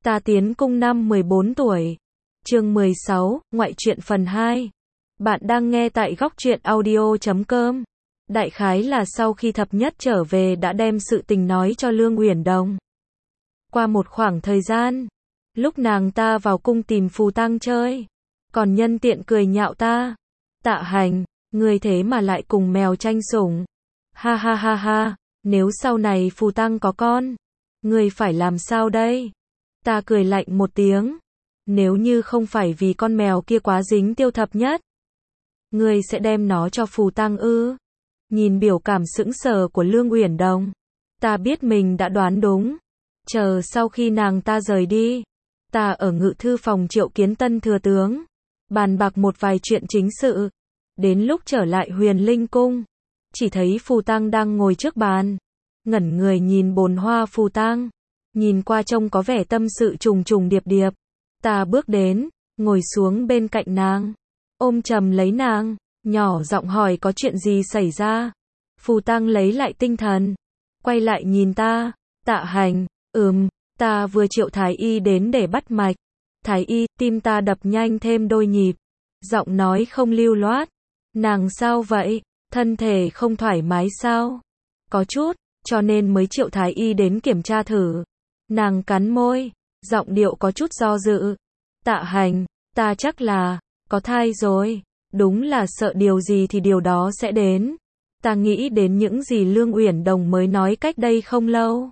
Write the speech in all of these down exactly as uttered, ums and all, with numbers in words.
Ta tiến cung năm mười bốn tuổi. Chương mười sáu, ngoại truyện phần hai. Bạn đang nghe tại góc truyện audio chấm com. Đại khái là sau khi thập nhất trở về đã đem sự tình nói cho Lương Uyển Đồng. Qua một khoảng thời gian, lúc nàng ta vào cung tìm Phù Tăng chơi, còn nhân tiện cười nhạo ta. Tạ Hành, ngươi thế mà lại cùng mèo tranh sủng. Ha ha ha ha, nếu sau này Phù Tăng có con, ngươi phải làm sao đây? Ta cười lạnh một tiếng. Nếu như không phải vì con mèo kia quá dính Tiêu Thập Nhất, ngươi sẽ đem nó cho Phù Tăng ư? Nhìn biểu cảm sững sờ của Lương Uyển Đồng, ta biết mình đã đoán đúng. Chờ sau khi nàng ta rời đi, ta ở ngự thư phòng triệu kiến tân thừa tướng, bàn bạc một vài chuyện chính sự. Đến lúc trở lại Huyền Linh cung, chỉ thấy Phù Tăng đang ngồi trước bàn, ngẩn người nhìn bồn hoa Phù Tăng, nhìn qua trông có vẻ tâm sự trùng trùng điệp điệp. Ta bước đến, ngồi xuống bên cạnh nàng, ôm chầm lấy nàng, nhỏ giọng hỏi có chuyện gì xảy ra. Phù Tăng lấy lại tinh thần, quay lại nhìn ta. Tạ Hành, ừm, ta vừa triệu thái y đến để bắt mạch. Thái y, tim ta đập nhanh thêm đôi nhịp, giọng nói không lưu loát. Nàng sao vậy, thân thể không thoải mái sao? Có chút, cho nên mới triệu thái y đến kiểm tra thử. Nàng cắn môi, giọng điệu có chút do dự. Tạ Hành, ta chắc là có thai rồi. Đúng là sợ điều gì thì điều đó sẽ đến. Ta nghĩ đến những gì Lương Uyển Đồng mới nói cách đây không lâu.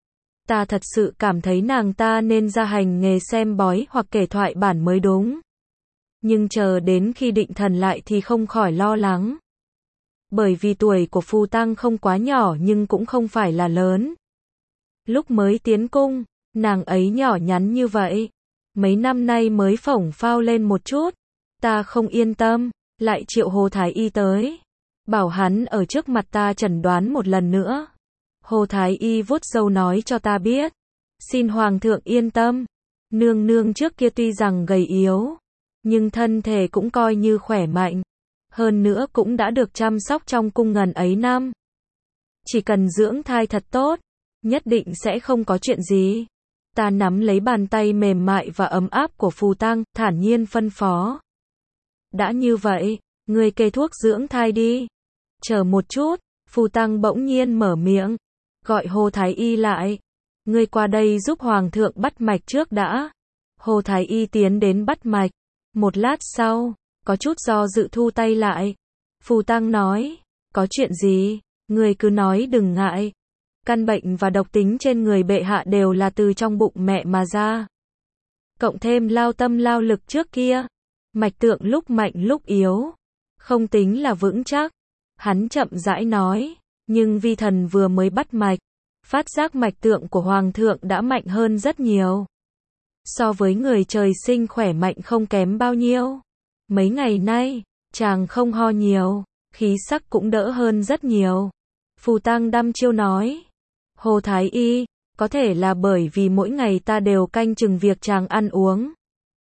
Ta thật sự cảm thấy nàng ta nên ra hành nghề xem bói hoặc kể thoại bản mới đúng. Nhưng chờ đến khi định thần lại thì không khỏi lo lắng. Bởi vì tuổi của Phù Tăng không quá nhỏ nhưng cũng không phải là lớn. Lúc mới tiến cung, nàng ấy nhỏ nhắn như vậy. Mấy năm nay mới phổng phao lên một chút. Ta không yên tâm, lại triệu Hồ Thái Y tới. Bảo hắn ở trước mặt ta chẩn đoán một lần nữa. Hồ Thái Y vuốt râu nói cho ta biết. Xin Hoàng thượng yên tâm. Nương nương trước kia tuy rằng gầy yếu, nhưng thân thể cũng coi như khỏe mạnh. Hơn nữa cũng đã được chăm sóc trong cung ngần ấy năm. Chỉ cần dưỡng thai thật tốt, nhất định sẽ không có chuyện gì. Ta nắm lấy bàn tay mềm mại và ấm áp của Phù Tăng, thản nhiên phân phó. Đã như vậy, ngươi kê thuốc dưỡng thai đi. Chờ một chút, Phù Tăng bỗng nhiên mở miệng, gọi Hồ Thái Y lại. Ngươi qua đây giúp Hoàng thượng bắt mạch trước đã. Hồ Thái Y tiến đến bắt mạch. Một lát sau, có chút do dự thu tay lại. Phù Tăng nói, có chuyện gì, ngươi cứ nói đừng ngại. Căn bệnh và độc tính trên người bệ hạ đều là từ trong bụng mẹ mà ra. Cộng thêm lao tâm lao lực trước kia, mạch tượng lúc mạnh lúc yếu, không tính là vững chắc. Hắn chậm rãi nói, nhưng vi thần vừa mới bắt mạch, phát giác mạch tượng của Hoàng thượng đã mạnh hơn rất nhiều. So với người trời sinh khỏe mạnh không kém bao nhiêu. Mấy ngày nay, chàng không ho nhiều, khí sắc cũng đỡ hơn rất nhiều. Phù Tăng đăm chiêu nói. Hồ Thái Y, có thể là bởi vì mỗi ngày ta đều canh chừng việc chàng ăn uống,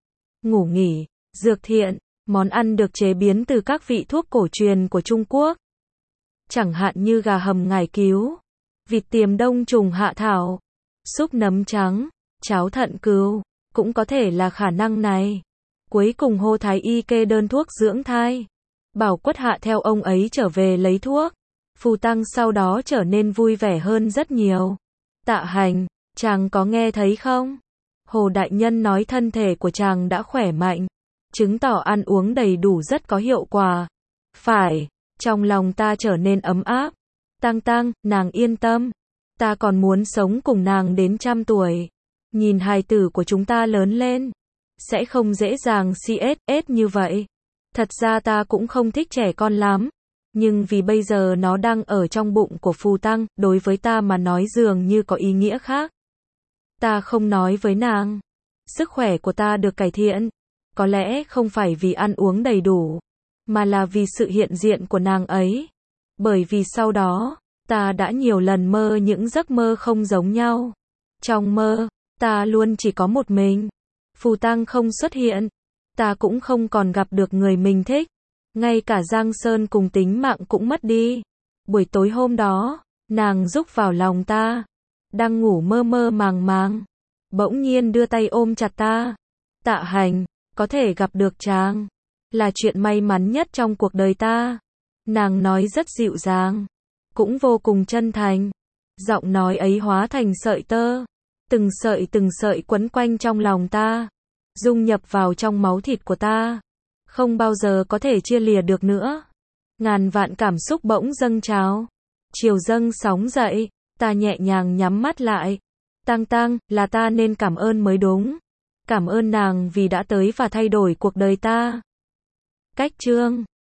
ngủ nghỉ, dược thiện, món ăn được chế biến từ các vị thuốc cổ truyền của Trung Quốc. Chẳng hạn như gà hầm ngải cứu, vịt tiềm đông trùng hạ thảo, súp nấm trắng, cháo thận cừu, cũng có thể là khả năng này. Cuối cùng Hồ Thái Y kê đơn thuốc dưỡng thai, bảo Quất Hạ theo ông ấy trở về lấy thuốc. Phù Tăng sau đó trở nên vui vẻ hơn rất nhiều. Tạ Hành, chàng có nghe thấy không? Hồ Đại Nhân nói thân thể của chàng đã khỏe mạnh, chứng tỏ ăn uống đầy đủ rất có hiệu quả. Phải, trong lòng ta trở nên ấm áp. Tăng Tăng, nàng yên tâm. Ta còn muốn sống cùng nàng đến trăm tuổi. Nhìn hài tử của chúng ta lớn lên, sẽ không dễ dàng si ết ết như vậy. Thật ra ta cũng không thích trẻ con lắm. Nhưng vì bây giờ nó đang ở trong bụng của Phù Tăng, đối với ta mà nói dường như có ý nghĩa khác. Ta không nói với nàng. Sức khỏe của ta được cải thiện. Có lẽ không phải vì ăn uống đầy đủ, mà là vì sự hiện diện của nàng ấy. Bởi vì sau đó, ta đã nhiều lần mơ những giấc mơ không giống nhau. Trong mơ, ta luôn chỉ có một mình. Phù Tăng không xuất hiện. Ta cũng không còn gặp được người mình thích. Ngay cả Giang Sơn cùng tính mạng cũng mất đi. Buổi tối hôm đó, nàng rúc vào lòng ta, đang ngủ mơ mơ màng màng. bỗng nhiên đưa tay ôm chặt ta. Tạ Hành, có thể gặp được chàng, là chuyện may mắn nhất trong cuộc đời ta. Nàng nói rất dịu dàng, cũng vô cùng chân thành. Giọng nói ấy hóa thành sợi tơ, từng sợi từng sợi quấn quanh trong lòng ta, dung nhập vào trong máu thịt của ta, không bao giờ có thể chia lìa được nữa. Ngàn vạn cảm xúc bỗng dâng trào, chiều dâng sóng dậy, ta nhẹ nhàng nhắm mắt lại. Tang Tang, là ta nên cảm ơn mới đúng. Cảm ơn nàng vì đã tới và thay đổi cuộc đời ta. Cách chương